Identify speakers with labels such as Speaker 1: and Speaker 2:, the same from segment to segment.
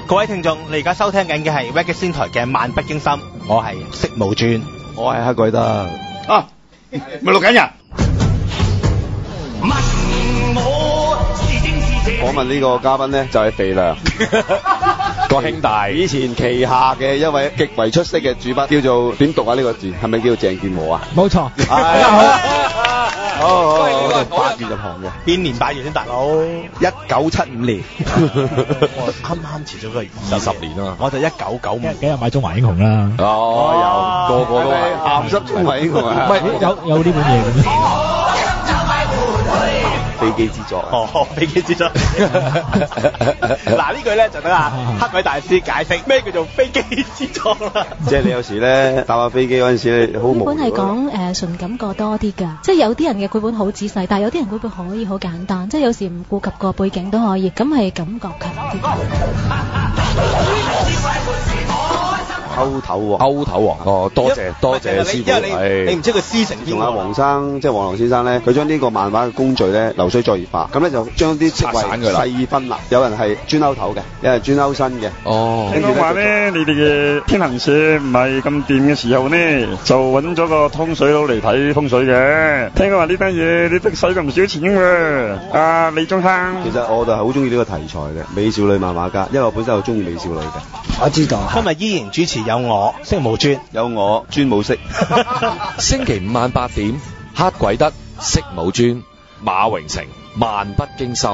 Speaker 1: 各位聽眾，你而家收聽緊嘅係 Reggae 仙台嘅漫不經心，我係色無尊，
Speaker 2: 我係黑鬼德。
Speaker 3: 啊，咪錄緊人。
Speaker 2: 訪問呢個嘉賓咧就係肥良個兄弟，以前旗下嘅一位極為出色嘅主筆，叫做點讀啊？呢個字係咪叫鄭健和啊？
Speaker 4: 冇錯。
Speaker 2: 好，8月入行嘅，
Speaker 1: 邊年8月先大佬
Speaker 2: ？1975年，
Speaker 1: 我啱遲咗個20年啊，我就1995年。
Speaker 4: 幾日買中華英雄啦？
Speaker 2: 哦，有個個都係鹹濕中華英雄啊！
Speaker 4: 唔係有呢本嘢嘅咩？
Speaker 2: 飛機之作
Speaker 1: 哦，飛機之作。嗱呢句咧就等啊黑鬼大師解釋咩叫做飛機之作啦。
Speaker 2: 即係你有時咧搭下飛機嗰陣時咧，好無聊。
Speaker 5: 繪本係講純感覺多啲㗎，即係有啲人嘅繪本好仔細，但係有啲人繪本可以好簡單，即係有時唔顧及個背景都可以，咁係感覺強啲。
Speaker 2: 歐頭王，哦，多謝師傅。
Speaker 1: 你唔知佢師承邊個？
Speaker 2: 同阿黃生，即係黃龍先生咧，佢將呢個漫畫嘅工序咧流水作業化，咁咧就將啲職位細分啦。有人係專勾頭嘅，有人專勾身嘅。哦，
Speaker 3: 聽講話咧，你哋嘅天行社唔係咁掂嘅時候呢，就揾咗個通水佬嚟睇風水嘅。聽講話呢單嘢你都使咗唔少錢喎。阿李中生，
Speaker 2: 其實我就係好中意呢個題材嘅美少女漫畫家，因為我本身好中意美少女嘅。
Speaker 4: 我知道。
Speaker 1: 今日依然主持有我色無尊，
Speaker 2: 有我尊武色。
Speaker 6: 星期五晚8點，黑鬼德色無尊，馬榮成漫不經心。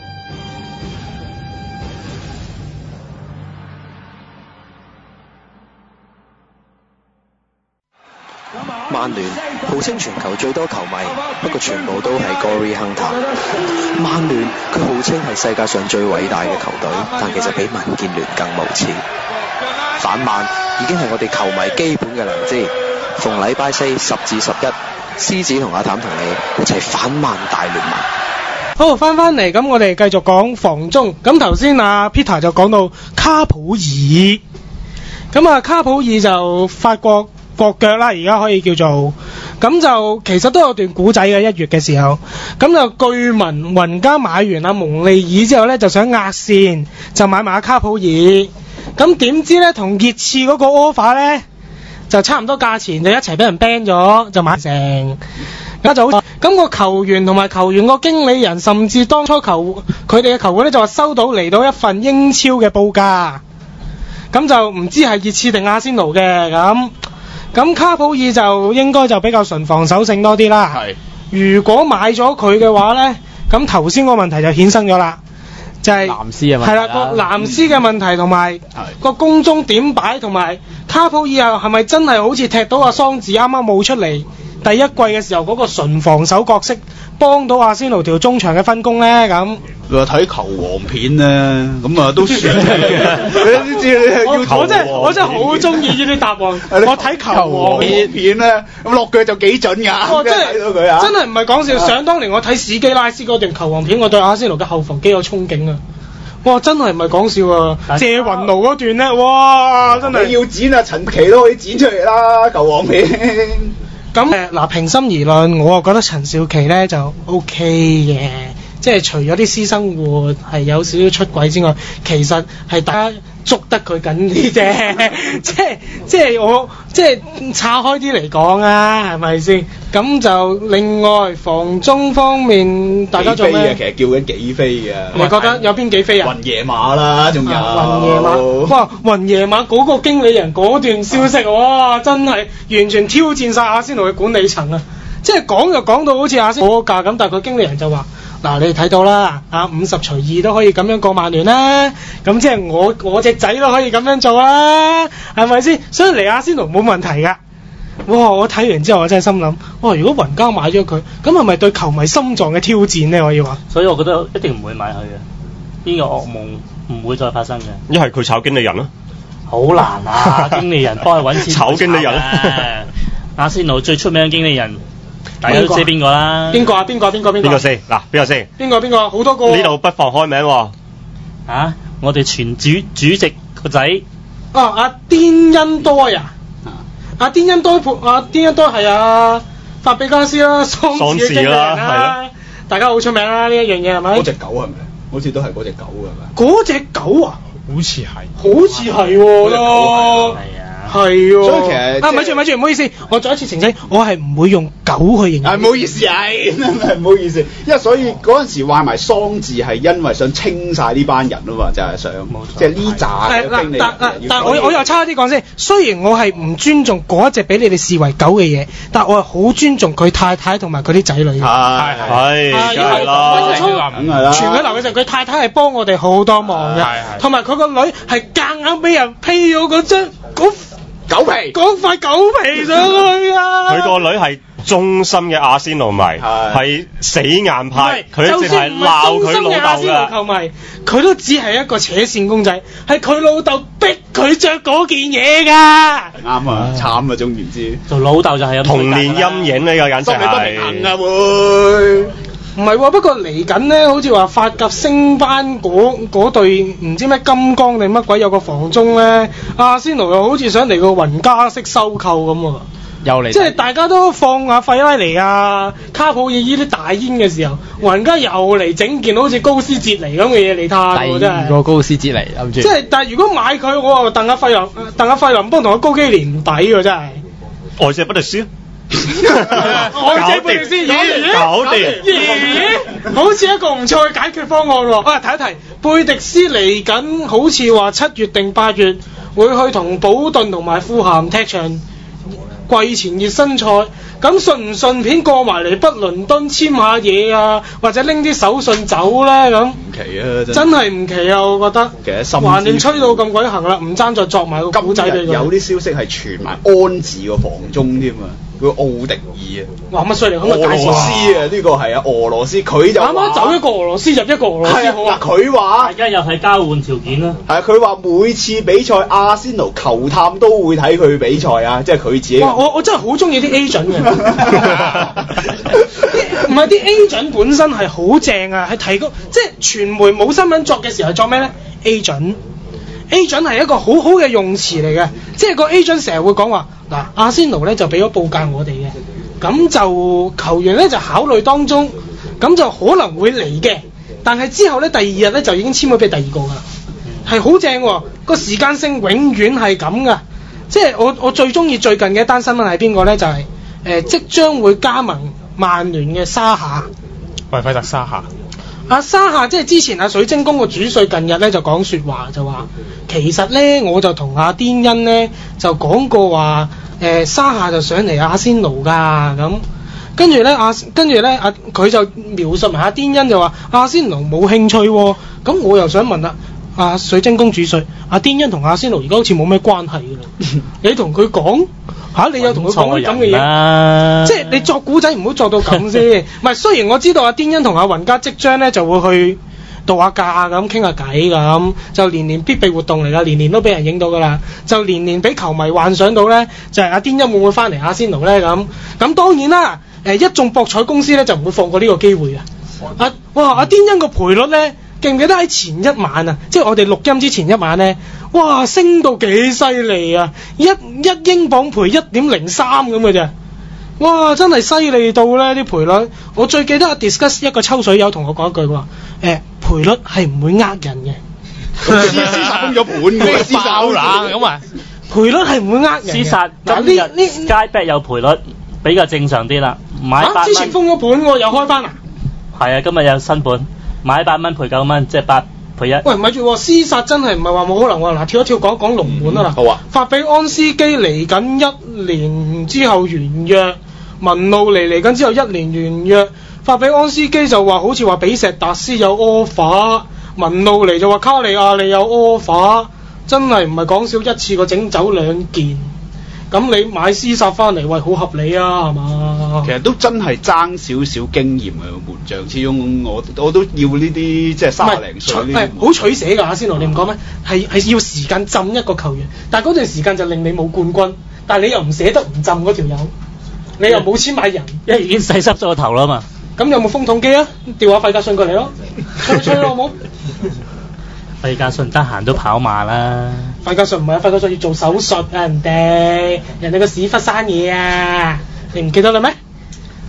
Speaker 7: 曼聯號稱全球最多球迷，不過全部都係 Gory Hunter。曼聯佢號稱係世界上最偉大嘅球隊，但其實比民建聯更無恥。反曼已經係我哋球迷基本嘅良知。逢禮拜4 10至11，獅子同阿譚同你一齊反曼大聯盟。
Speaker 8: 好，翻嚟咁，我哋繼續講防中。咁頭先阿 Peter 就講到卡普爾，咁啊卡普爾就法國國腳啦，而家可以叫做咁就其實都有段古仔嘅。1月嘅時候，咁就據聞雲加買完阿蒙利爾之後呢，就想壓線，就買埋阿卡普爾。咁點知呢，同熱刺嗰個 offer 呢，就差唔多價錢，就一齊俾人 ban 咗，就買成。咁就好，咁個球員同埋球員個經理人，甚至當初佢哋嘅球會呢，就話收到嚟到一份英超嘅報價，咁就唔知係熱刺定阿仙奴嘅咁。咁卡普爾就應該就比較純防守性多啲啦。係。如果買咗佢嘅話呢，咁頭先個問題就衍生咗啦，就係藍絲嘅問題。係啦，個藍絲嘅問題同埋個攻中點擺，同埋卡普爾又係咪真係好似踢到阿桑治啱啱冒出嚟第一季嘅時候嗰個純防守角色，幫到阿仙奴條中場嘅分工呢？咁
Speaker 3: 你話睇球王片咧，咁啊都算嘅。你知
Speaker 8: 我真係好中意呢啲答案。我睇球王片
Speaker 3: 咧，咁落腳就幾準㗎。真係睇到佢啊！
Speaker 8: 真係唔係講笑。想當年我睇史基拉斯嗰段球王片，我對阿仙奴嘅後防幾有憧憬啊！哇，真係唔係講笑啊！謝雲奴嗰段咧，哇，真係
Speaker 3: 要剪啊！陳奇都可以剪出嚟啦，球王片。
Speaker 8: 咁嗱，平心而論，我覺得陳少琪咧就 OK 嘅，即係除咗啲私生活係有少少出軌之外，其實係大家捉得佢緊啲啫。即係我即係岔開啲嚟講啊，係咪先？咁就另外防中方面，大家做咩？
Speaker 3: 其實叫緊幾飛嘅。
Speaker 8: 你覺得有邊幾飛啊？
Speaker 3: 雲野馬啦，仲有。
Speaker 8: 雲野馬，哇！雲野馬嗰個經理人嗰段消息，哇！真係完全挑戰晒阿仙奴嘅管理層啊！即係講就講到好似阿仙奴個價咁，但係佢經理人就話：嗱，你哋睇到啦，啊50/2都可以咁樣過曼聯啦，咁即係我隻仔都可以咁樣做啦，係咪先？所以嚟阿仙奴冇問題㗎。哇！我睇完之後，我真係心諗，哇！如果雲加買咗佢，咁係咪對球迷心臟嘅挑戰呢？可以話。
Speaker 9: 所以我覺得一定唔會買佢嘅，呢個噩夢唔會再發生嘅。
Speaker 10: 一係佢炒經理人啦。
Speaker 9: 好難啊！經理人幫佢揾錢。
Speaker 10: 炒經理人。
Speaker 9: 阿仙奴最出名嘅經理人，大家都知邊個啦？
Speaker 8: 邊個啊？邊個先？嗱，
Speaker 10: 邊個先？
Speaker 8: 邊個？好多個。
Speaker 10: 呢度不妨開名喎。
Speaker 9: 啊！我哋前主席個仔。
Speaker 8: 啊！阿甸恩多呀！阿甸恩多係阿法比加斯啦，桑治嘅經理人啦，大家好出名啦呢一樣嘢係咪？
Speaker 3: 嗰隻狗係咪？好似都係嗰隻狗係咪？
Speaker 8: 嗰隻狗啊！
Speaker 11: 好似係，
Speaker 8: 好似係喎都。係喎，
Speaker 12: 所以其實
Speaker 8: 咪住，唔好意思，我再一次澄清，我係唔會用狗去形容。
Speaker 12: 唔好意思，唔好意思，因為所以嗰陣時話埋喪字係因為想清晒呢班人啊嘛，就係想即係呢扎嘅經理。
Speaker 8: 但我又差啲講先，雖然我係唔尊重嗰一隻俾你哋視為狗嘅嘢，但我係好尊重佢太太同埋佢啲仔女。
Speaker 10: 係，梗係啦，
Speaker 12: 梗係啦。
Speaker 8: 傳佢流嘅時候，佢太太係幫我哋好多忙嘅，同埋佢個女係夾硬俾人披咗嗰張
Speaker 12: 狗皮，
Speaker 8: 嗰塊狗皮上去啊！
Speaker 10: 佢個女係忠心嘅阿仙奴迷，係死硬派，佢一直係鬧佢老豆㗎。
Speaker 8: 球迷，佢都只係一個扯線公仔，係佢老豆逼佢着嗰件嘢㗎。
Speaker 12: 啱啊，慘啊，總言之，
Speaker 9: 做老豆就係有
Speaker 10: 童年陰影呢個簡直係。
Speaker 12: 心理不平衡啊會。
Speaker 8: 唔係喎，不過嚟緊咧，好似話法甲升班嗰隊唔知咩金剛定乜鬼有個防中咧，阿仙奴又好似想嚟個雲加式收購咁喎。
Speaker 11: 又嚟，
Speaker 8: 即係大家都放阿費拉尼啊、卡普爾呢啲大煙嘅時候，雲加又嚟整件好似高斯捷尼咁嘅嘢嚟攤喎，真係。
Speaker 11: 第二個高斯捷尼諗住。
Speaker 8: 即係，但係如果買佢，我話鄧阿費林幫同阿高基連唔抵喎，真係。
Speaker 10: 外借不律師。
Speaker 8: 外借不律師，
Speaker 10: 搞掂，
Speaker 8: 好似一個唔錯嘅解決方案喎。啊，提一提，貝迪斯嚟緊，好似話7月定8月會去同保頓同埋富咸踢場季前熱身賽，咁順唔順便過埋嚟北倫敦簽下嘢啊，或者拎啲手信走咧咁？唔
Speaker 12: 奇啊，
Speaker 8: 真係唔奇啊，我覺得。
Speaker 12: 其實
Speaker 8: 橫掂吹到咁鬼行啦，唔爭再作埋個古仔俾佢。
Speaker 12: 有啲消息係傳埋安治個防中添啊，佢奧迪爾啊。
Speaker 8: 哇！乜衰嚟？
Speaker 12: 俄羅斯啊，呢個係啊，俄羅斯佢就啱
Speaker 8: 啱走一個俄羅斯入一個俄羅斯好啊。
Speaker 12: 佢話
Speaker 9: 大家又係交換條件啦。
Speaker 12: 係啊，佢話每次比賽阿仙奴球探都會睇佢比賽啊，即係佢自己。
Speaker 8: 哇！我真係好中意啲 agent 嘅，唔係啲 agent 本身係好正啊，係提供即係傳媒冇新聞作嘅時候作咩咧 ？agent 係一個好好嘅用詞嚟嘅，即係個 agent 成日會講話嗱，阿仙奴咧就俾咗報價我哋嘅，咁就球員咧就考慮當中，咁就可能會嚟嘅，但係之後咧第二日咧就已經簽咗俾第二個㗎啦，係好正喎，個時間性永遠係咁㗎。即係我最中意最近嘅一單新聞係邊個咧？就係、即將會加盟曼聯嘅沙夏，
Speaker 11: 維費特沙夏。
Speaker 8: 阿沙夏即係之前阿水晶宮個主帥近日咧就講説話就話，其實咧我就同阿甸恩咧就講過話，沙夏就上嚟阿仙奴㗎咁，跟住咧佢就描述埋阿甸恩就話阿仙奴冇興趣喎，咁我又想問啦。阿水晶宮主帥阿甸恩同阿仙奴而家好似冇咩關係㗎啦，你同佢講嚇，你有同佢講啲咁嘅嘢，即係你作古仔唔好作到咁先。唔係，雖然我知道阿甸恩同阿雲加即將咧就會去度下假咁傾下偈咁，就年年必備活動嚟㗎，年年都俾人影到㗎啦，就年年俾球迷幻想到咧，就係阿甸恩會唔會翻嚟阿仙奴咧咁。咁當然啦，一眾博彩公司咧就唔會放過呢個機會啊！阿甸恩個賠率咧。記唔記得喺前一晚啊？即係我哋錄音之前一晚咧，哇，升到幾犀利啊！一英鎊賠1.03咁嘅啫，哇，真係犀利到咧啲賠率。我最記得阿 Discuss 一個抽水友同我講一句話，賠率係唔會呃人嘅。
Speaker 12: 廝殺封咗盤嘅，廝殺冷咁啊！
Speaker 8: 賠率係唔會呃人嘅。
Speaker 9: 廝殺今日 Skybet 有賠率比較正常啲啦，買8蚊。
Speaker 8: 之前封咗盤喎，又開翻啊？
Speaker 9: 係啊，今日有新盤。買8蚊賠9蚊，即係8賠1。
Speaker 8: 喂，咪住喎，廝殺真係唔係話冇可能喎。嗱，跳一跳講龍門啊嗱。
Speaker 12: 好啊。
Speaker 8: 法比安斯基嚟緊1年之後完約，文路尼嚟緊之後1年完約。法比安斯基就話好似話比石達斯有 offer， 文路尼就話卡利亞利有 offer， 真係唔係講笑，一次過整走2件。咁你買廝殺翻嚟，喂，好合理啊，係嘛？
Speaker 12: 其實都真係爭少少經驗嘅門將，始終我都要呢啲即係30零歲呢啲。
Speaker 8: 好取捨㗎，阿仙奴你唔講咩？係要時間浸一個球員，但係嗰段時間就令你冇冠軍，但係你又唔捨得唔浸嗰條友，你又冇錢買人，
Speaker 9: 因為已經洗濕咗個頭啦嘛。
Speaker 8: 咁有冇風筒機啊？調下費格遜過嚟咯，吹咯好冇？
Speaker 9: 費格遜得閒都跑馬啦。
Speaker 8: 費格遜唔係啊，費格遜要做手術啊，人哋個屎忽生嘢啊，你唔記得啦咩？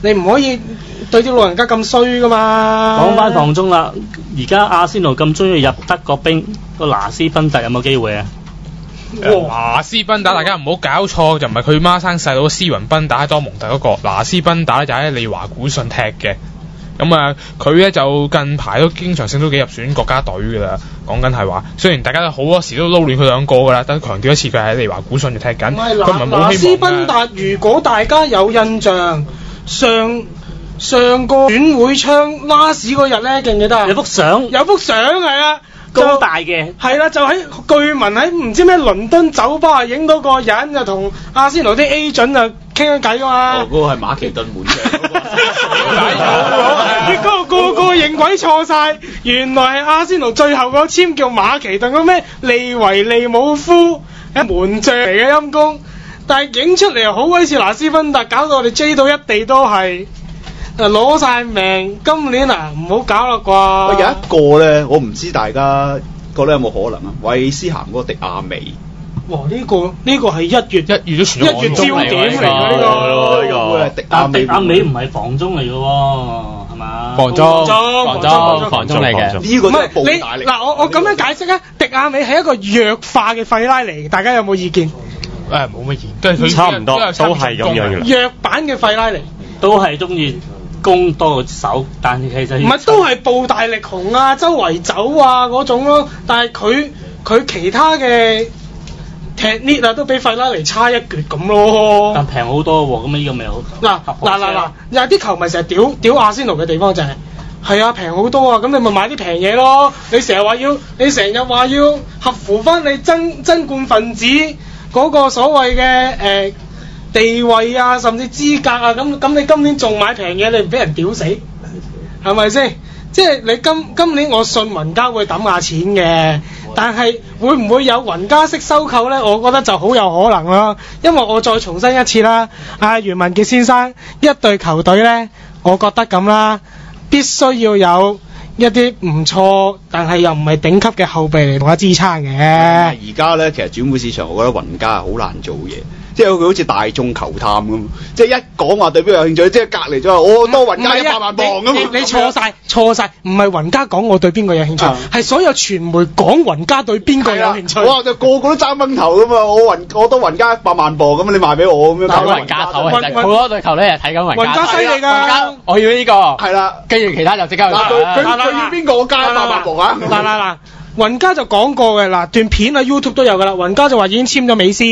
Speaker 8: 你唔可以對啲老人家咁衰噶嘛。
Speaker 9: 講翻房中啦，而家阿仙奴咁中意入德國兵，個拿斯賓特有冇機會啊？
Speaker 11: 拿斯賓打大家唔好搞錯，就唔係佢孖生細佬斯雲賓打喺多蒙特嗰個，拿斯賓打就喺利華古遜踢嘅。咁啊，佢咧就近排都經常性都幾入選國家隊㗎啦。講緊係話，雖然大家好多時都撈亂佢兩個㗎啦，但強調一次佢喺利華古遜就踢緊，佢唔係冇希望。
Speaker 8: 拿斯賓特，如果大家有印象，上個轉會窗拉屎嗰日咧，記唔記得啊？有幅相係啊。
Speaker 9: 高大嘅
Speaker 8: 係啦，就喺據聞喺唔知咩倫敦酒吧影到個人就同阿仙奴啲 agent 就傾緊偈噶嘛。
Speaker 12: 嗰個係馬其頓門將嗰
Speaker 8: 結果個認鬼錯晒，原來係阿仙奴最後個簽叫馬其頓個咩利維利姆夫門將嚟嘅陰公，但係影出嚟又好鬼似拿斯賓特，搞到我哋追到一地都係。攞晒命，今年啊唔好搞啦啩！
Speaker 12: 有一個咧，我唔知大家覺得有冇可能啊？韋斯咸嗰個迪亞美，
Speaker 8: 哇！呢個係一月都傳1月焦點嚟嘅呢個
Speaker 12: 迪亞
Speaker 9: 美唔係防中嚟嘅喎，係嘛？
Speaker 11: 防中嚟嘅。
Speaker 12: 呢個都係暴大力。
Speaker 8: 嗱，我咁樣解釋啊，迪亞美係一個弱化嘅費拉尼，大家有冇意見？
Speaker 11: 冇乜意見，佢
Speaker 10: 差唔多都係咁樣嘅。
Speaker 8: 弱版嘅費拉尼
Speaker 9: 都係中意攻多個手，但係其實
Speaker 8: 唔係都係步大力雄啊，周圍走啊嗰種咯。但係佢其他嘅踢 lift 啊，都比費拉尼差一橛咁咯。
Speaker 9: 但平好多喎，咁呢個咪好
Speaker 8: 嗱，有啲球迷成日屌阿仙奴嘅地方就係啊平好多啊，咁你咪買啲平嘢咯。你成日話要合乎翻你爭冠分子嗰個所謂嘅地位啊，甚至資格啊，咁你今年仲買平嘢，你唔俾人屌死，係咪先？即係你今年我信雲家會抌下錢嘅，但係會唔會有雲家式收購呢？我覺得就好有可能咯，因為我再重申一次啦，袁文傑先生一隊球隊呢，我覺得咁啦，必須要有一啲唔錯，但係又唔係頂級嘅後備嚟同我支撐嘅。
Speaker 12: 而家呢，其實轉會市場，我覺得雲家係好難做嘢。即係佢好似大眾球探咁，即係一講話對邊個有興趣，即係隔離咗我多雲家100萬磅咁。
Speaker 8: 你錯晒，唔係雲家講我對邊個有興趣，係所有傳媒講雲家對邊個有興趣。
Speaker 12: 哇！就個個都爭崩頭噶嘛，我多雲家100萬磅咁，你賣俾我咁樣。
Speaker 11: 睇雲家頭，其實好多隊球咧係睇緊雲家。
Speaker 8: 雲家犀利㗎，
Speaker 11: 我要呢個。係
Speaker 12: 啦，
Speaker 11: 跟住其他就即刻去。
Speaker 12: 佢要邊個？我加100萬磅啊！
Speaker 8: 嗱，雲家就講過嘅，嗱段片啊 YouTube 都有㗎啦。雲家就話已經簽咗美斯。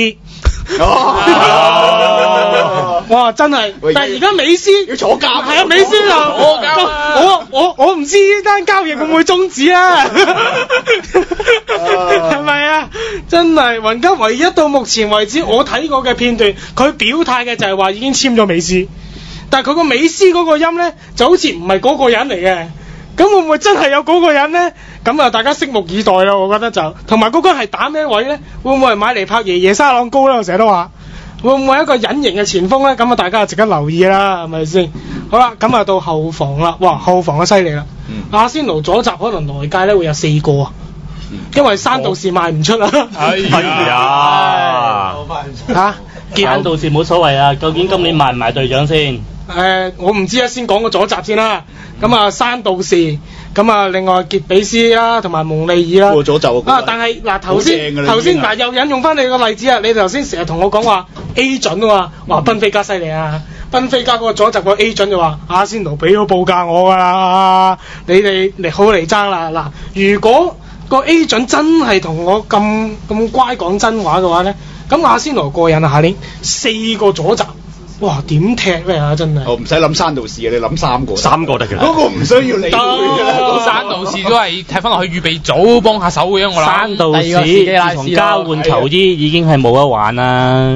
Speaker 8: 哇！真係，但係而家美斯
Speaker 12: 要坐監，
Speaker 8: 係啊，美斯就我唔知呢單交易會唔會終止啊？係咪啊？真係雲家唯一到目前為止我睇過嘅片段，佢表態嘅就係話已經簽咗美斯，但係佢個美斯嗰個音咧就好似唔係嗰個人嚟嘅。咁會唔會真係有嗰個人呢？咁啊，大家拭目以待啦！我覺得就同埋嗰個係打咩位呢？會唔會係買嚟拍爺爺沙朗高呢？我成日都話會唔會一個隱形嘅前鋒呢？咁啊，大家就值得留意啦，係咪先？好啦，咁啊到後防啦，哇，後防啊犀利啦！阿仙奴左閘可能內界呢會有4個啊，因為山道士賣唔出啦。
Speaker 9: 山道士冇所謂啊，究竟今年賣唔賣隊長先？
Speaker 8: 我唔知啊，先講個左閘先啦。咁啊，山道士，咁啊，另外傑比斯啦，同埋蒙利爾啦。
Speaker 12: 左閘
Speaker 8: 但係嗱頭先嗱又引用翻你個例子啊，你頭先成日同我講話 A 準啊嘛，話賓菲加犀利啊，賓菲加嗰個左閘個 A 準就話阿仙奴俾咗報價我㗎啦，你哋嚟好嚟爭啦嗱，如果個 A 準真係同我咁乖講真話嘅話咧，咁阿仙奴過癮啊，下年4個左閘。哇！點踢咧啊！真係
Speaker 12: 我唔使諗山道士嘅，你諗3個
Speaker 10: 得嘅。
Speaker 12: 嗰個唔需要理會
Speaker 11: 山道士都係踢翻落去預備組幫下手嘅，我諗。
Speaker 9: 山道士同交換球衣已經係冇得玩啦。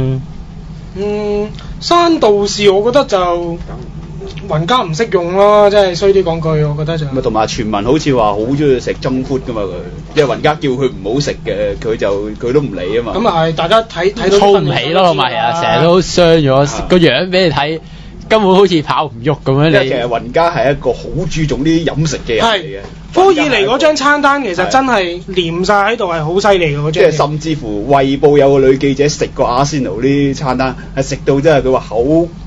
Speaker 8: 山道士我覺得就雲家唔識用咯，真係衰啲講句，我覺得就。
Speaker 12: 咪同埋傳聞好似話好中意食中闊噶嘛佢，因為雲家叫佢唔好食嘅，佢都唔理啊嘛。
Speaker 8: 咁啊係，大家睇到
Speaker 11: 操唔起咯，同埋啊，成日都傷咗個樣俾你睇，根本好似跑唔喐咁樣。
Speaker 12: 因為其實雲家係一個好注重呢啲飲食嘅人嚟嘅。
Speaker 8: 科爾尼嗰張餐單其實真係黏晒喺度，係好犀利嘅嗰張。
Speaker 12: 即係甚至乎衛報有個女記者食過阿仙奴呢啲餐單，係食到真係佢話口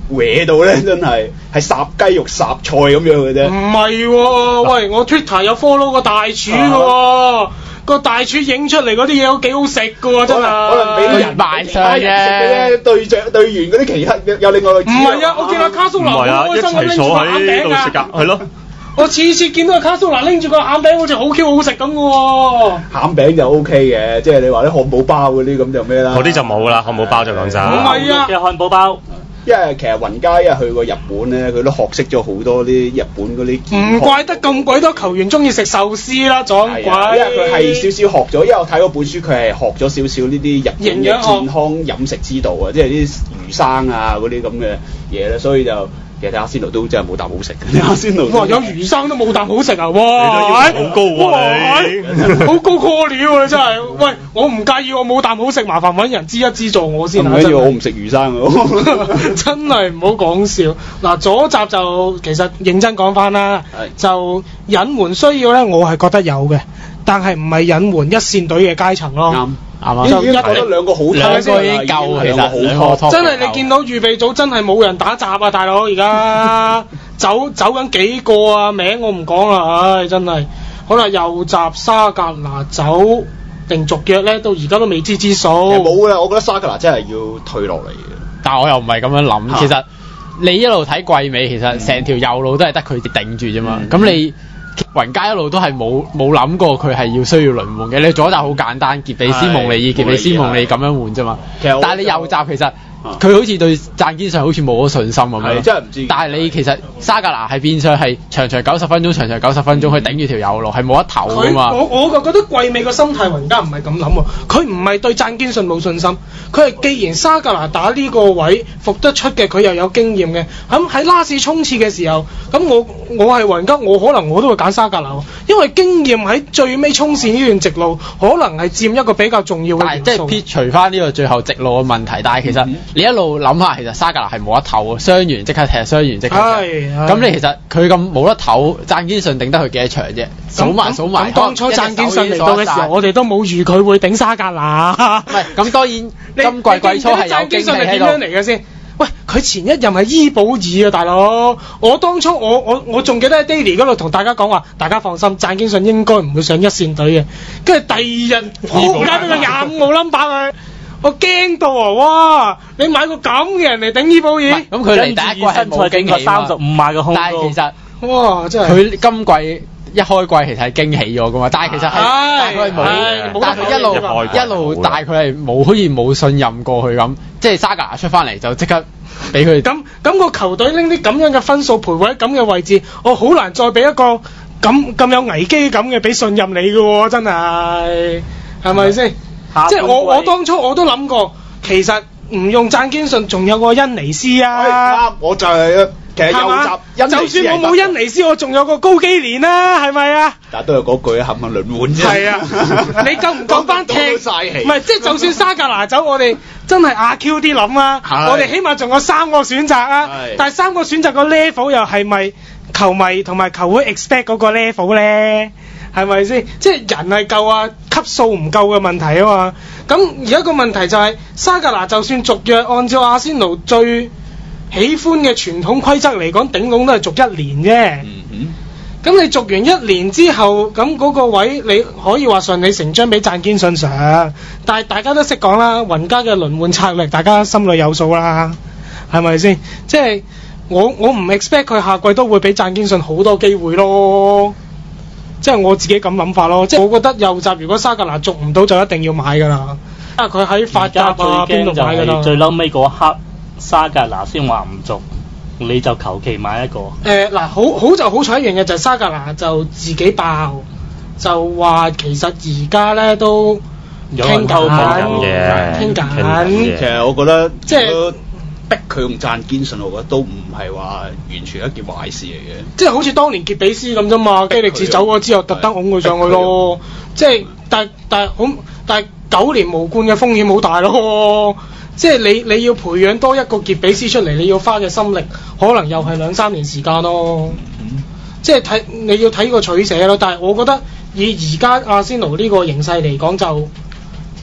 Speaker 12: 搲到咧，真係烚雞肉烚菜咁樣嘅啫。
Speaker 8: 唔係喎，喂，我 Twitter 有 follow 個大廚嘅喎。個大廚影出嚟嗰啲嘢都幾好食㗎喎，真係。
Speaker 12: 可能俾人
Speaker 13: 賣相啫。
Speaker 12: 隊員嗰啲其他有另外個。
Speaker 8: 唔係啊，我見阿卡蘇拿好開心咁拎住個餡餅啊。
Speaker 10: 係咯。
Speaker 8: 我次次見到阿卡蘇拿拎住個餡餅，好似好 Q 好食咁嘅喎。
Speaker 12: 餡餅就 OK 嘅，即係你話啲漢堡包嗰啲咁就咩啦。
Speaker 10: 嗰啲就冇啦，漢堡包就講真。
Speaker 8: 唔係啊，
Speaker 9: 嘅漢堡包。
Speaker 12: 因為其實雲家一日去過日本咧，佢都學識咗好多啲日本嗰啲。
Speaker 8: 唔怪得咁鬼多球員中意食壽司啦，撞鬼。因為
Speaker 12: 佢係少少學咗，因為我睇嗰本書，佢係學咗少少呢啲日本嘅健康飲食之道啊，即係啲魚生啊嗰啲咁嘅嘢咧，所以就。其實阿仙奴都真係冇啖好食嘅，阿仙奴
Speaker 8: 哇有魚生都冇啖好食啊！哇，
Speaker 10: 好高喎你，
Speaker 8: 好高 call 料啊！真係，喂，我唔介意我冇啖好食，麻煩揾人資一資助我先。
Speaker 12: 唔緊要，我唔食魚生
Speaker 8: 喎。真係唔好講笑。嗱，左集就其實認真講翻啦，就隱瞞需要咧，我係覺得有嘅，但係唔係隱瞞一線隊嘅階層咯。
Speaker 12: 啱。
Speaker 8: 就
Speaker 12: 已經覺得兩個好睇，
Speaker 13: 兩個已經夠，其實
Speaker 8: 真係你見到預備組真係冇人打雜啊，大佬而家走緊幾個啊，名我唔講啦，唉真係好啦，右閘沙格拿走定續約咧，到而家都未知之數。
Speaker 12: 冇啦，我覺得沙格拿真係要退落嚟嘅。
Speaker 13: 但係我又唔係咁樣諗，其實你一路睇季尾，其實成條右路都係得佢頂住啫嘛，咁你。雲加一路都係冇諗過佢係要需要輪換嘅，你左閘好簡單，傑比斯蒙利咁樣換啫嘛。但係你右閘其實佢好似對贊堅上好似冇咗信心咁樣。
Speaker 12: 真係唔知。但
Speaker 13: 係你其實沙格拿係變相係場90分鐘，場90分鐘去頂住條右路係冇得頭㗎嘛。
Speaker 8: 我就覺得季尾個心態雲加唔係咁諗喎，佢唔係對贊堅信冇信心，佢係既然沙格拿打呢個位服得出嘅，佢又有經驗嘅，咁喺拉士衝刺嘅時候，咁我係雲加，我可能我都會揀沙格拿，因為經驗喺最尾衝線呢段直路，可能係佔一個比較重要嘅元素。
Speaker 13: 即係撇除翻呢個最後直路嘅問題，但係其實你一路諗下，其實沙格拿係冇得唞，傷完即刻踢，傷完即刻踢。咁你其實佢咁冇得唞，贊堅信頂得佢幾多場啫？數埋。
Speaker 8: 當初贊堅信嚟到嘅時候，我哋都冇預佢會頂沙格拿。
Speaker 13: 唔係，咁當然今季初係有驚喜喺度。
Speaker 8: 點樣嚟嘅先？喂，佢前一任係伊保爾啊，大佬！我當初我仲記得喺 Daily 嗰度同大家講話，大家放心，贊堅信應該唔會上一線隊嘅。跟住第二日，撲街俾佢25號 number 佢。我驚到啊！哇！你買個咁嘅人嚟頂伊保爾，
Speaker 13: 咁佢嚟第一季係冇驚喜
Speaker 9: 35萬個空，
Speaker 13: 但係其實
Speaker 8: 哇，真係
Speaker 13: 佢今季一開季其實係驚喜咗噶嘛，但係其實係佢冇，但係佢一路，但係佢係冇好似冇信任過佢咁，即係沙格拿出翻嚟就即刻俾佢。
Speaker 8: 咁個球隊拎啲咁樣嘅分數徘徊喺咁嘅位置，我好難再俾一個咁有危機感嘅俾信任你嘅喎，真係係咪先？即係我當初我都諗過，其實唔用贊堅信，仲有個恩尼斯啊！
Speaker 12: 我就係其實右閘，
Speaker 8: 就算我冇恩尼斯，我仲有個高基連啦，係咪啊？
Speaker 12: 但係都係嗰句，肯唔肯輪換啫？
Speaker 8: 係啊，你夠唔夠班踢？唔係，即係就算沙格拿走，我哋真係阿 Q 啲諗啊！我哋起碼仲有3個選擇啊！但係3個選擇個 level 又係咪球迷同埋球會 expect 嗰個 level 咧？係咪先？即係人係夠啊，級數唔夠嘅問題啊嘛。咁而家個問題就係沙格拿就算續約，按照阿仙奴最喜歡嘅傳統規則嚟講，頂籠都係續1年啫。咁你續完1年之後，咁嗰個位你可以話順理成章俾贊堅信上，但係大家都識講啦，雲加嘅輪換策略，大家心裏有數啦，係咪先？即係我唔 expect 佢下季都會俾贊堅信好多機會咯。即係我自己咁諗法咯，即係我覺得右閘如果沙格拿續唔到就一定要買㗎啦，因為佢喺法甲啊邊度買㗎啦。
Speaker 9: 最嬲尾嗰刻沙格拿先話唔續，你就求其買一個。
Speaker 8: 嗱，好就好彩一樣嘢就係沙格拿就自己爆，就話其實而家咧都傾緊。
Speaker 12: 其實我覺得即係逼佢用贊堅信，我覺得都唔係話完全一件壞事嚟嘅。
Speaker 8: 即係好似當年傑比斯咁啫嘛，基力治走咗之後，特登拱佢上去咯。即係但係9年無冠嘅風險好大咯。即係你要培養多一個傑比斯出嚟，你要花嘅心力可能又係2-3年時間咯。即係你要睇個取捨咯。但係我覺得以而家阿仙奴呢個形勢嚟講，就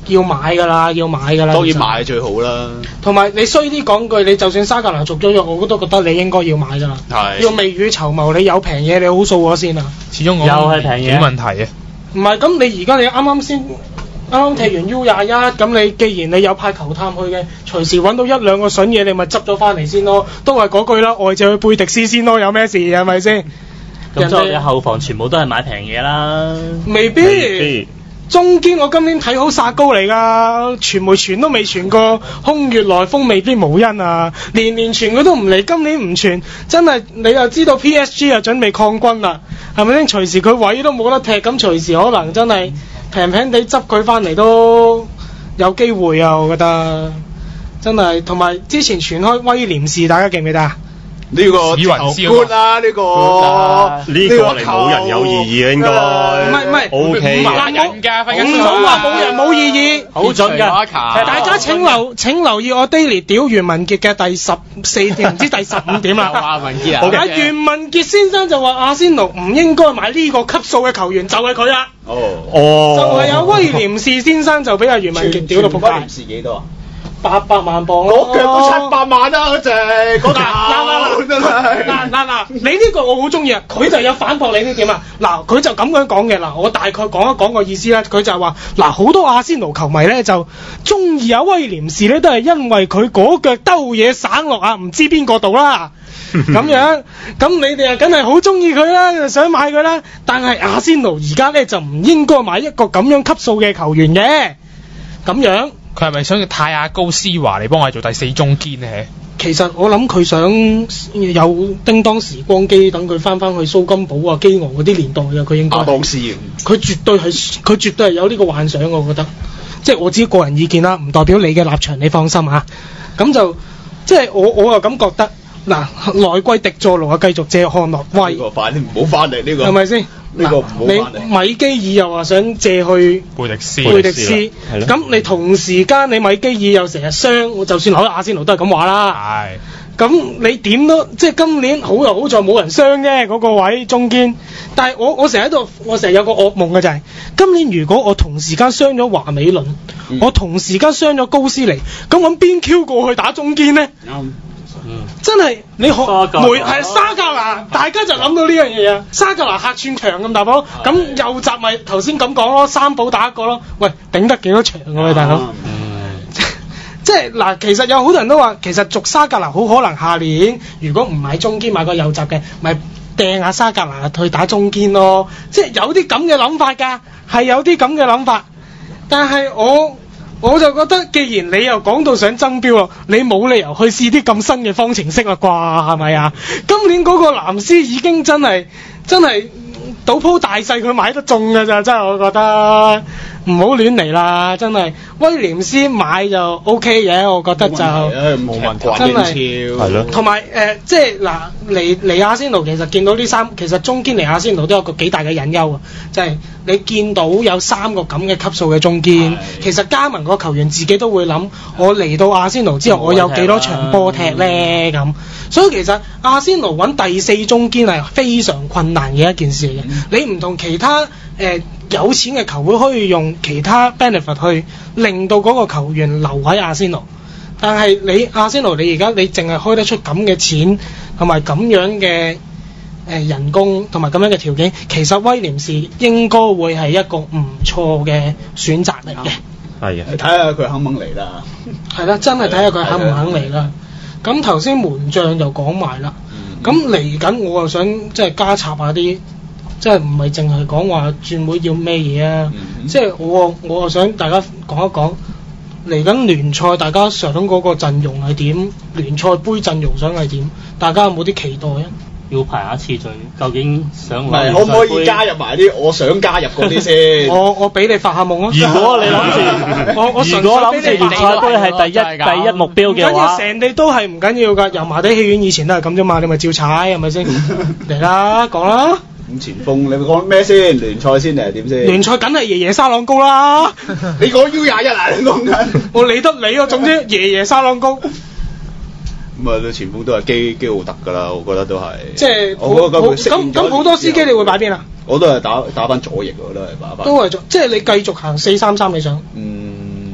Speaker 8: 要買㗎啦。
Speaker 12: 當然買最好啦。
Speaker 8: 同埋你衰啲講句，你就算沙格蘭續咗約，我都覺得你應該要買㗎啦。
Speaker 12: 係。
Speaker 8: 要未雨綢繆，你有平嘢你好掃我先啊。
Speaker 11: 始終我
Speaker 9: 又係平嘢。
Speaker 11: 冇問題嘅。
Speaker 8: 唔係咁，你而家你啱啱踢完 U21，咁你既然你有派球探去嘅，隨時揾到一兩個筍嘢，你咪執咗翻嚟先咯。都係嗰句啦，外借去貝迪斯先咯，有咩事係咪先？
Speaker 9: 咁所以你後防全部都係買平嘢啦。
Speaker 8: 未必。中堅我今年睇好薩高嚟㗎，傳媒傳都未傳過，空穴來風未必無因啊！年傳佢都唔嚟，今年唔傳，真係你又知道 PSG 又準備抗軍啦，係咪先？隨時佢位都冇得踢，咁隨時可能真係平平地執佢翻嚟都有機會啊！我覺得真係，同埋之前傳開威廉士，大家記唔記得啊？
Speaker 12: 呢個球官啊，呢個
Speaker 10: 嚟冇人有異議嘅應該。
Speaker 8: 唔係
Speaker 10: ，OK
Speaker 8: 唔好話冇人冇異議，
Speaker 9: 好準㗎。
Speaker 8: 大家請留意我 Daily 屌袁文傑嘅第14點，唔知第15點啦。
Speaker 13: 話文傑啊，
Speaker 8: 袁文傑先生就話阿仙奴唔應該買呢個級數嘅球員，就係佢啦。就係有威廉士先生就俾阿袁文傑屌到仆街。
Speaker 12: 威廉士幾多啊
Speaker 8: ？800萬磅咯，
Speaker 12: 我腳都700萬啦嗰隻，嗰頭真係。
Speaker 8: 嗱，你呢個我好中意啊！佢就有反駁你呢點啊？嗱，佢就咁樣講嘅。嗱，我大概講一講個意思啦。佢就係話，嗱，好多阿仙奴球迷咧就中意阿威廉士咧，都係因為佢嗰腳兜嘢省落啊，唔知邊個度啦。咁樣，咁你哋啊，梗係好中意佢啦，就想買佢啦。但係阿仙奴而家咧就唔應該買一個咁樣級數嘅球員嘅，咁樣。
Speaker 11: 佢係咪想泰亞高斯華嚟幫我哋做第4中堅咧？
Speaker 8: 其實我諗佢想有叮當時光機，等佢翻去蘇金寶啊、基昂嗰啲年代啊，佢應該。
Speaker 12: 當時
Speaker 8: 佢絕對係有呢個幻想，我覺得。即係我自己個人意見啦，唔代表你嘅立場，你放心啊。咁就即係我又咁覺得。嗱，來季迪佐盧啊，繼續借漢諾威。
Speaker 12: 呢個快啲唔好翻嚟呢個。
Speaker 8: 係咪先？
Speaker 12: 呢個唔好翻嚟。
Speaker 8: 你米基爾又話想借去貝迪斯，咁你同時間你米基爾又成日傷，就算留喺阿仙奴都係咁話啦。係。咁你點都即係今年好又好在冇人傷啫，嗰個位中堅。但係我成日喺度，我成日有個噩夢嘅就係，今年如果我同時間傷咗華美倫，我同時間傷咗高斯尼，咁揾邊 Q 過去打中堅呢？真係你係沙格拿，大家就諗到呢樣嘢啊！沙格拿客串場咁大波，咁右閘咪頭先咁講咯，3保打1個咯。喂，頂得幾多場㗎喂，大佬？即係嗱，其實有好多人都話，其實續沙格拿好可能下年如果唔買中堅買個右閘嘅，咪掟下沙格拿去打中堅咯。即係有啲咁嘅諗法㗎，係有啲咁嘅諗法。但係我就覺得，既然你又講到想爭標咯，你冇理由去試啲咁新嘅方程式啦啩，係咪啊？今年嗰個藍絲已經真係賭鋪大細佢買得中㗎咋，真係我覺得唔好亂嚟啦，真係威廉斯買就 OK 嘅，我覺得就
Speaker 12: 冇問題，
Speaker 8: 真係
Speaker 10: 係咯。
Speaker 8: 同埋即係嗱嚟阿仙奴其實見到呢其實中堅嚟阿仙奴都有個幾大嘅隱憂啊，就係你見到有3個咁嘅級數嘅中堅，其實加盟個球員自己都會諗，我嚟到阿仙奴之後我有幾多場波踢咧咁，所以其實阿仙奴揾第4中堅係非常困難嘅一件事嘅。你唔同其他有錢嘅球會可以用其他 benefit 去令到嗰個球員留喺阿仙奴，但係你阿仙奴你而家你淨係開得出咁嘅錢同埋咁樣嘅人工同埋咁樣嘅條件，其實威廉士應該會係一個唔錯嘅選擇嚟嘅。
Speaker 10: 係啊，
Speaker 12: 睇下佢肯唔肯嚟啦。
Speaker 8: 係啦，真係睇下佢肯唔肯嚟啦。咁頭先門將就講埋啦，咁嚟緊我又想即係加插下啲。即係唔係淨係講話轉會要咩嘢啊？即係我又想大家講一講嚟緊聯賽，大家想嗰個陣容係點？聯賽杯陣容想係點？大家有冇啲期待啊？
Speaker 9: 要排下次序，究竟想
Speaker 12: 唔係可唔可以加入埋啲我想加入嗰啲先？
Speaker 8: 我俾你發下夢咯。
Speaker 9: 如果你諗住，如果諗住聯賽杯係第一目標嘅話，
Speaker 8: 唔緊要，成地都係唔緊要㗎。油麻地戲院以前都係咁啫嘛，你咪照踩係咪先？嚟啦，講啦。
Speaker 12: 咁前鋒你講咩先？聯賽先定係點先？
Speaker 8: 聯賽梗係爺爺沙朗高啦！
Speaker 12: 你講 U21啊？你講緊
Speaker 8: 我理得你啊！總之爺爺沙朗高。
Speaker 12: 咁啊，前鋒都係基奧特㗎啦，我覺得都係。
Speaker 8: 即係咁好多司機，你會擺邊啊？
Speaker 12: 我都係打翻左翼喎，都係擺翻。
Speaker 8: 都係即係你繼續行4-3-3，你想？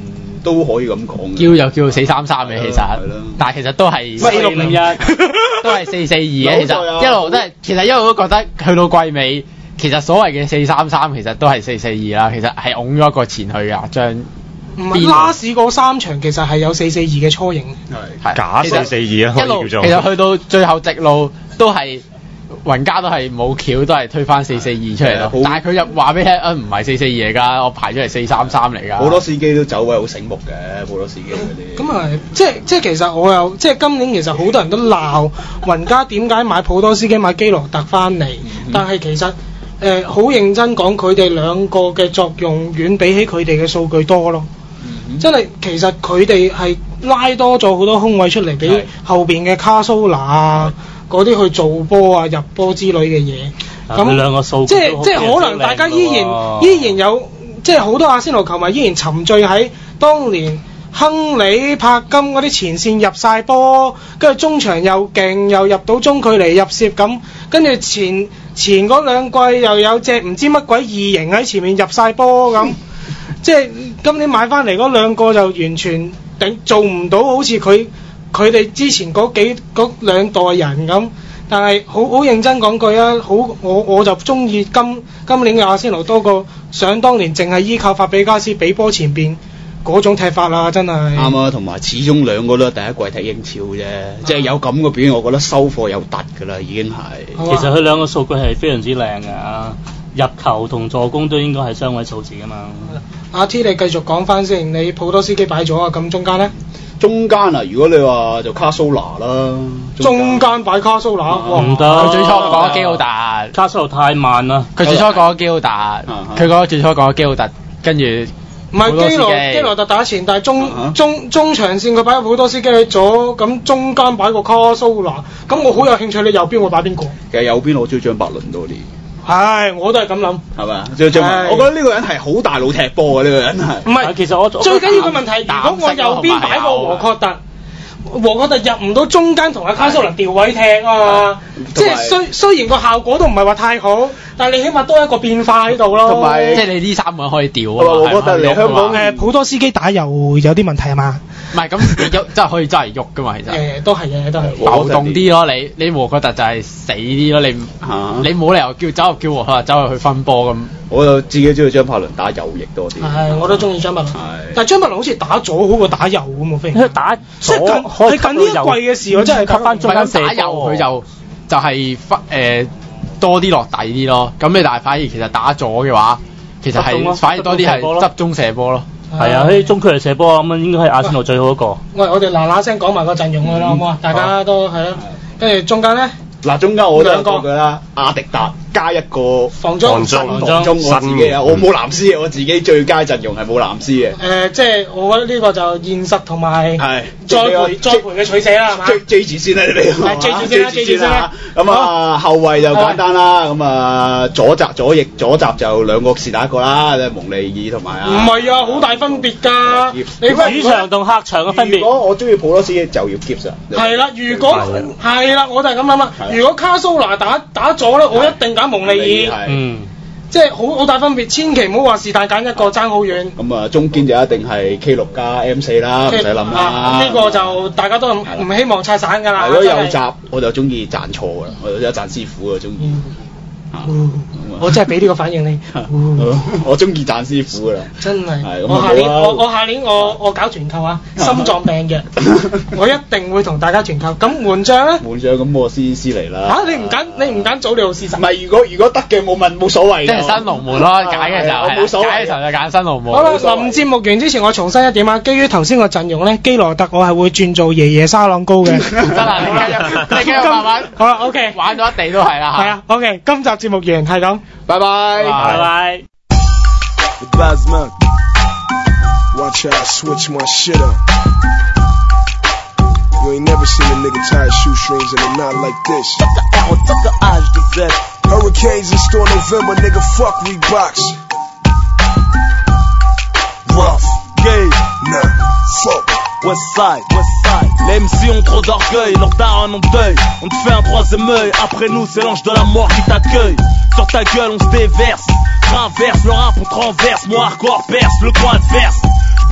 Speaker 12: 都可以咁講。
Speaker 13: 叫433嘅其實，但係其實都係4601，都係442嘅其實，一路都係其實一路都覺得去到季尾，其實所謂嘅433其實都係442啦，其實係拱咗一個前去㗎，將。
Speaker 8: 唔係拉市嗰3場其實係有442嘅初形，
Speaker 10: 係假442啊，
Speaker 13: 一路其實去到最後直路都係雲家都係冇橋，都係推翻442出嚟咯。但係佢又話俾你聽，唔係442嚟㗎，我排咗係433嚟㗎。
Speaker 12: 好多司機都走位好醒目嘅，好多司機嗰啲。
Speaker 8: 咁啊，即係其實我又即係今年其實好多人都鬧雲家點解買普多司機買基羅特翻嚟，但係其實。好認真講，佢哋兩個嘅作用遠比起佢哋嘅數據多咯。真係其實佢哋係拉多咗好多空位出嚟俾後邊嘅卡蘇拿啊嗰啲去做波啊入波之類嘅嘢。
Speaker 9: 咁兩個數據
Speaker 8: 即係可能大家依然有即係好多阿仙奴球迷依然沉醉喺當年亨利柏金嗰啲前線入晒波，跟住中場又勁又入到中距離入攝咁，跟住前嗰兩季又有隻唔知乜鬼異形喺前面入晒波咁，即係今年買翻嚟嗰兩個就完全做唔到好似佢哋之前嗰兩代人咁。但係好認真講句啊，我就中意今年嘅阿仙奴多過想當年淨係依靠法比加斯俾波前邊嗰種踢法啦，真係
Speaker 12: 啱啊！同埋始終兩個都係第一季踢英超啫，即係有咁嘅表現，我覺得收貨有突㗎啦，已經係。
Speaker 9: 其實佢兩個數據係非常之靚㗎，入球同助攻都應該係雙位數字㗎嘛。
Speaker 8: 阿 T 你繼續講翻先，你普多司機擺咗啊，咁中間咧？
Speaker 12: 中間啊，如果你話就卡蘇拿啦，
Speaker 8: 中間擺卡蘇拿，
Speaker 9: 唔得。
Speaker 13: 佢最初講基奧達，
Speaker 9: 卡蘇拿太慢啦。
Speaker 13: 佢最初講基奧達，佢講最初講基奧達，跟住。
Speaker 8: 唔係基羅特打前，但係中長線佢擺普多司機去咗，咁中間擺個卡蘇拿，咁我好有興趣你右邊會擺邊個？
Speaker 12: 其實右邊我中意張伯倫多啲。
Speaker 8: 係，我都係咁諗。
Speaker 12: 係咪？我覺得呢個人係好大腦踢波嘅，呢個人係。唔係，
Speaker 9: 其實我
Speaker 8: 最緊要嘅問題，如果我右邊擺個和確特入唔到中間同阿卡蘇拿調位踢啊，即係雖然個效果都唔係話太好，但係你起碼多一個變化喺度咯。
Speaker 13: 同埋即係你呢3個人可以調啊。
Speaker 12: 我覺得嚟香港
Speaker 8: 普多司機打又有啲問題係嘛？
Speaker 13: 唔係咁，你真係可以真係喐噶嘛？其實
Speaker 8: 都係嘅，都係
Speaker 13: 流動啲咯。你和確特就係死啲咯。你冇理由叫和確特走入去分波咁。
Speaker 12: 我就自己中意張伯倫打右翼多啲。
Speaker 8: 係，我都中意張伯倫。但係張伯倫好似打左好過打右咁喎，飛。
Speaker 9: 打
Speaker 8: 即係近呢一季嘅事，我真係吸翻中間
Speaker 13: 打右佢就係多啲落底啲咯。咁你但係反而其實打左嘅話，其實係反而多啲係執中射波咯。
Speaker 9: 係啊，喺中距離射波咁應該係阿仙奴最好一個。
Speaker 8: 喂，我哋嗱聲講埋個陣容去啦，好唔好啊？大家都係咯，跟住中間咧。
Speaker 12: 嗱，中間我都有個啦，阿迪達加一個
Speaker 8: 防中，我自
Speaker 12: 己啊，我冇藍絲嘅，我自己最佳陣容係冇藍絲嘅。
Speaker 8: 即係我覺得呢個就現實同埋再賠嘅取捨啦，係嘛
Speaker 12: ？J 住先啦，你哋。J 住先啦。咁啊，後衞就簡單啦，咁啊左閘就兩個是但一個啦，蒙利爾同埋
Speaker 8: 唔係啊，好大分別㗎。
Speaker 9: 你主場同客場嘅分別。
Speaker 12: 如果我中意普多司機就要 keep 上。
Speaker 8: 係啦，如果係啦，我就係咁諗啊。如果卡蘇拿打咗咧，我一定揀蒙利爾。即係好大分別，千祈唔好話是但揀一個爭好遠。
Speaker 12: 咁啊，中堅就一定係 K6 加 M4 啦，唔使諗啦。
Speaker 8: 呢個就大家都唔希望拆散㗎啦。
Speaker 12: 如果右閘，我就中意賺錯㗎啦，我有賺師傅啊，中意。
Speaker 8: 我真係俾呢個反應你。
Speaker 12: 我中意賺師傅㗎啦。
Speaker 8: 真係。我下年我搞團購啊，心臟病嘅，我一定會同大家團購。咁門將咧？門將咁我斯嚟啦。嚇！你唔揀祖利奧斯神？
Speaker 12: 唔係，如果得嘅冇所謂。
Speaker 13: 即係新龍門咯，揀嘅時候
Speaker 12: 冇所謂。
Speaker 13: 揀嘅時候就揀新龍門。
Speaker 8: 好啦，臨節目完之前，我重申一點啊，基於頭先個陣容咧，基羅特我係會轉做爺爺沙朗高嘅。
Speaker 13: 得啦，你繼續慢慢。
Speaker 8: 好啦 ，OK。
Speaker 13: 玩咗一地都係啦。
Speaker 8: 係啊 ，OK。今集節目完係咁。
Speaker 12: 拜拜，
Speaker 9: 拜拜。
Speaker 14: Watch out, switch my shit up. You ain't never seen a nigga tie his shoestrings and a knot like this. Hurricanes in store November, nigga, fuck Reeboks. Rough, gay, nah, fuck.
Speaker 15: Westside, les MC ont trop d'orgueil, leurs darons ont deuil. On te fait un troisième œil, après nous c'est l'ange de la mort qui t'accueille. Sur ta gueule on se déverse, traverse le rap on transverse, moi hardcore perce le coin adverse.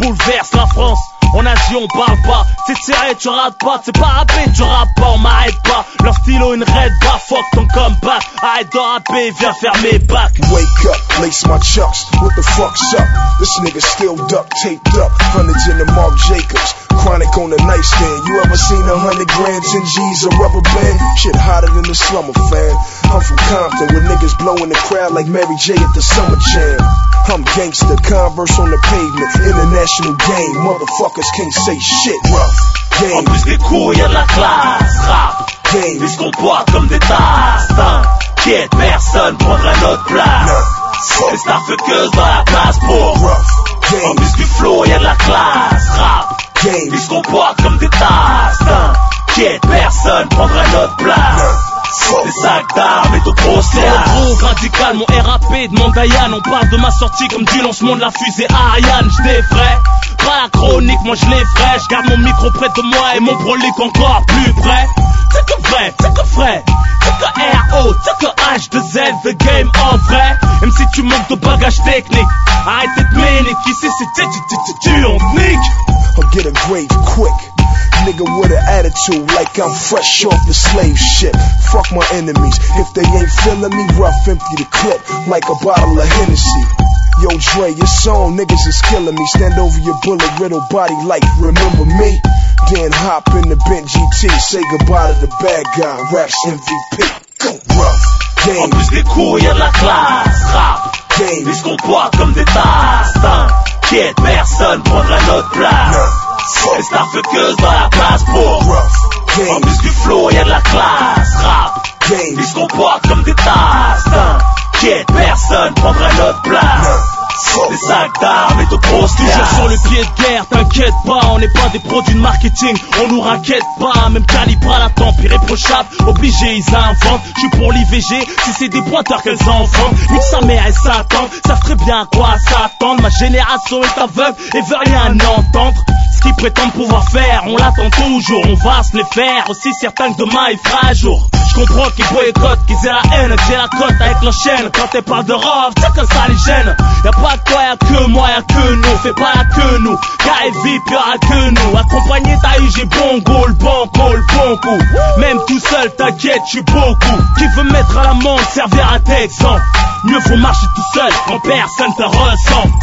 Speaker 15: bouleverse la France. On agit, on parle pas, t'es tiré, tu rates pas, t'es pas rappé, tu rappes pas, on m'arrête pas. Leur stylo, une raid, bah fuck ton comeback. Arrête de rapper, viens faire mes bacs.
Speaker 14: Wake up, lace my chucks, what the fuck's up? This nigga still duct taped up, hundreds in the Marc Jacobs. Chronic on the nightstand, you ever seen 100 grams in G's, a rubber band? Shit hotter than the slumber fan. I'm from Compton, where niggas blowing the crowd like Mary J at the Summer Jam. I'm gangster, Converse on the pavement, international game, motherfuckers can't say shit, rough game.
Speaker 15: En plus des couilles, y'a de la classe, rap game. Ils se comportent comme des tasses, t'inquiète, personne prendra notre place. Les starfuckers dans la place pour rough game. En plus du flow, y'a de la classe, rap game. Ils se comportent comme des tasses, t'inquiète, personne prendra notre place. Des sacs d'armes et d'autres procéas. Retrouve radical, mon RAP demande à Yann. On parle de ma sortie comme du lancement de la fusée Ariane. J'défraie, pas la chronique, moi je l'effraie. J'garde mon micro près de moi et mon prolique encore plus près. C'est que vrai, c'est que frais, c'est que RO, c'est que H2Z, the game en vrai. Même si tu manques de bagages techniques, arrêtez de m'énique, ici c'est tu on te nique.
Speaker 14: I'll get a grave quick. Nigga with an attitude like I'm fresh off the slave shit. Fuck my enemies, if they ain't feeling me, rough empty the clip like a bottle of Hennessy. Yo Dre, your song niggas is killing me. Stand over your bullet riddled body like remember me. Then hop in the Bent GT, say goodbye to the bad guy, raps MVP. Rough game.
Speaker 15: En plus des couilles y'a de la classe, rap game. Ils se comportent comme des tasses, t'inquiète, personne prendra notre place. Les starfuckers dans la place pour rough game. En plus du flow y'a de la classe, rap game. Ils se comportent comme des tasses, t'inquiète, personne prendra notre place. Des sacs d'armes et de grosses liasses. Toujours sur le pied de guerre, t'inquiète pas, on n'est pas des produits de marketing, on nous raquette pas, même calibre à la tempe, irréprochable, obligé ils inventent. J'suis pour l'IVG, si c'est des pointeurs qu'elles enfants. Nique sa mère et s'attendent, savent très bien à quoi s'attendre. Ma génération est aveugle et veut rien entendre. Ce qu'ils prétendent pouvoir faire, on l'attend toujours, on va se les faire, aussi certain que demain il fera jour. J'comprends qu'ils boycottent, qu'ils aient la haine, que j'ai la cote avec leur chaîne. Quand elles parlent de rove, c'est que ça les gêne. Y'a pas de toi, y'a que moi, y'a que nous. Fais pas la queue nous, gars et VIP, y'aura que nous. Accompagné t'as eu, j'ai bon go, le bon coup. Même tout seul, t'inquiète, j'suis beaucoup. Qui veut mettre à l'amende, servir à d'exemple. Mieux faut marcher tout seul, quand personne te ressemble,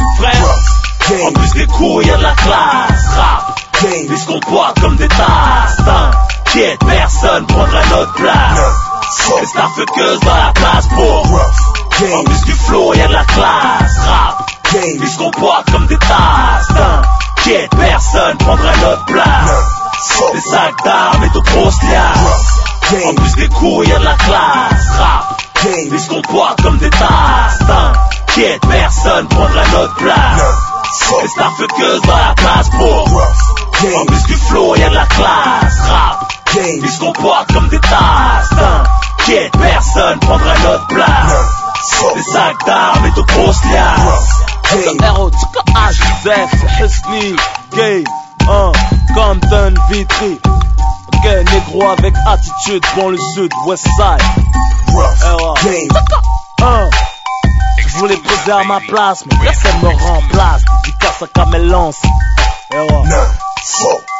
Speaker 15: frère. En plus des couilles, y'a de la classe, rap game. Ils se comportent comme des tasses, t'inquiète, personne prendra notre place. Les starfuckers dans la place pour rough game. En plus du flow, y'a de la classe, rap game. Ils se comportent comme des tasses, t'inquiète, personne prendra notre place. Des sacs d'armes et de grosses liasses. En plus des couilles, y'a de la classe, rap game. Ils se comportent comme des tasses, t'inquiète, personne prendra notre place. Les starfuckers dans la place pour rough game. En plus du flow, y'a de la classe, rap game. Ils se comportent comme des tasses, t'inquiète, personne prendra notre place. Des sacs d'armes et de grosses liasses.
Speaker 16: RO, H2Z, c'est Husky, gay, Compton, Vitry. Ok, négro avec attitude, bon le sud, west side.
Speaker 14: Rough game.
Speaker 16: Je voulais poser à ma place, mais personne me remplace. Dédicace à Camélance.
Speaker 14: Nah, fuck.